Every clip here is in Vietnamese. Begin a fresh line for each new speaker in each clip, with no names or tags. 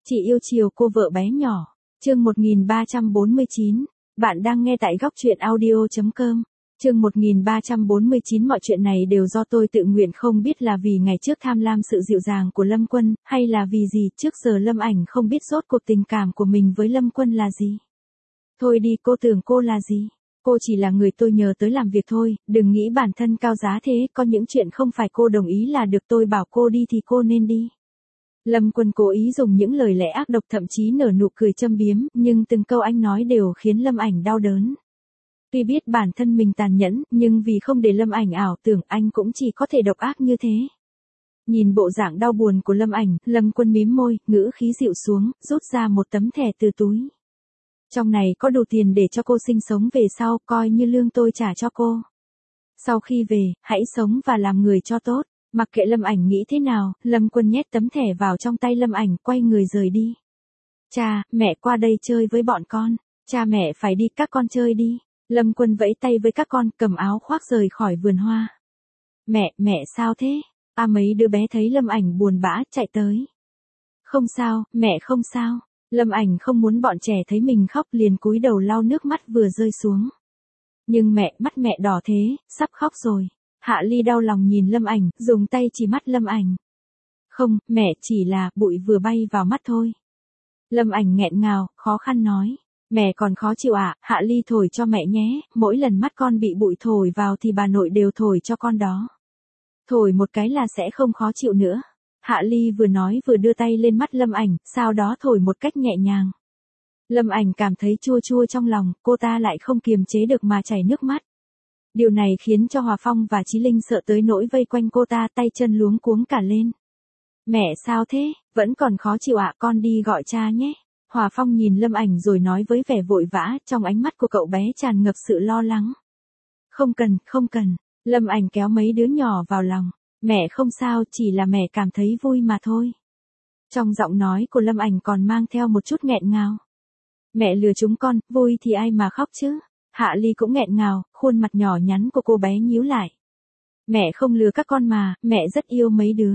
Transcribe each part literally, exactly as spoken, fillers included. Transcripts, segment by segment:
Chị yêu chiều cô vợ bé nhỏ. Chương một nghìn ba trăm bốn mươi chín. Bạn đang nghe tại góc truyện audio chấm com. Chương một nghìn ba trăm bốn mươi chín. Mọi chuyện này đều do tôi tự nguyện, không biết là vì ngày trước tham lam sự dịu dàng của Lâm Quân, hay là vì gì. Trước giờ Lâm Ảnh không biết rốt cuộc tình cảm của mình với Lâm Quân là gì. Thôi đi, cô tưởng cô là gì? Cô chỉ là người tôi nhờ tới làm việc thôi, đừng nghĩ bản thân cao giá thế, có những chuyện không phải cô đồng ý là được, tôi bảo cô đi thì cô nên đi. Lâm Quân cố ý dùng những lời lẽ ác độc, thậm chí nở nụ cười châm biếm, nhưng từng câu anh nói đều khiến Lâm Ảnh đau đớn. Tuy biết bản thân mình tàn nhẫn, nhưng vì không để Lâm Ảnh ảo tưởng anh cũng chỉ có thể độc ác như thế. Nhìn bộ dạng đau buồn của Lâm Ảnh, Lâm Quân mím môi, ngữ khí dịu xuống, rút ra một tấm thẻ từ túi. Trong này có đủ tiền để cho cô sinh sống về sau, coi như lương tôi trả cho cô. Sau khi về, hãy sống và làm người cho tốt. Mặc kệ Lâm Ảnh nghĩ thế nào, Lâm Quân nhét tấm thẻ vào trong tay Lâm Ảnh, quay người rời đi. Cha, mẹ qua đây chơi với bọn con. Cha mẹ phải đi, các con chơi đi. Lâm Quân vẫy tay với các con, cầm áo khoác rời khỏi vườn hoa. Mẹ, mẹ sao thế? À, mấy đứa bé thấy Lâm Ảnh buồn bã, chạy tới. Không sao, mẹ không sao. Lâm Ảnh không muốn bọn trẻ thấy mình khóc, liền cúi đầu lau nước mắt vừa rơi xuống. Nhưng mẹ, mắt mẹ đỏ thế, sắp khóc rồi. Hạ Ly đau lòng nhìn Lâm Ảnh, dùng tay chỉ mắt Lâm Ảnh. Không, mẹ, chỉ là bụi vừa bay vào mắt thôi. Lâm Ảnh nghẹn ngào, khó khăn nói. Mẹ còn khó chịu à, Hạ Ly thổi cho mẹ nhé, mỗi lần mắt con bị bụi thổi vào thì bà nội đều thổi cho con đó. Thổi một cái là sẽ không khó chịu nữa. Hạ Ly vừa nói vừa đưa tay lên mắt Lâm Ảnh, sau đó thổi một cách nhẹ nhàng. Lâm Ảnh cảm thấy chua chua trong lòng, cô ta lại không kiềm chế được mà chảy nước mắt. Điều này khiến cho Hòa Phong và Chí Linh sợ tới nỗi vây quanh cô ta, tay chân luống cuống cả lên. Mẹ sao thế, vẫn còn khó chịu ạ, à? Con đi gọi cha nhé. Hòa Phong nhìn Lâm Ảnh rồi nói với vẻ vội vã, trong ánh mắt của cậu bé tràn ngập sự lo lắng. Không cần, không cần. Lâm Ảnh kéo mấy đứa nhỏ vào lòng. Mẹ không sao, chỉ là mẹ cảm thấy vui mà thôi. Trong giọng nói của Lâm Ảnh còn mang theo một chút nghẹn ngào. Mẹ lừa chúng con, vui thì ai mà khóc chứ. Hạ Ly cũng nghẹn ngào, khuôn mặt nhỏ nhắn của cô bé nhíu lại. Mẹ không lừa các con mà, mẹ rất yêu mấy đứa.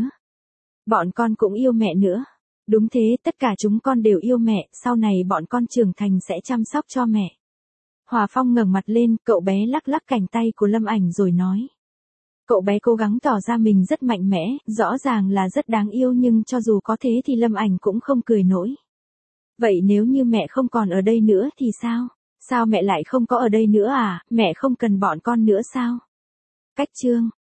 Bọn con cũng yêu mẹ nữa. Đúng thế, tất cả chúng con đều yêu mẹ, sau này bọn con trưởng thành sẽ chăm sóc cho mẹ. Hòa Phong ngẩng mặt lên, cậu bé lắc lắc cánh tay của Lâm Ảnh rồi nói. Cậu bé cố gắng tỏ ra mình rất mạnh mẽ, rõ ràng là rất đáng yêu, nhưng cho dù có thế thì Lâm Ảnh cũng không cười nổi. Vậy nếu như mẹ không còn ở đây nữa thì sao? Sao mẹ lại không có ở đây nữa à, mẹ không cần bọn con nữa sao? Cách chương.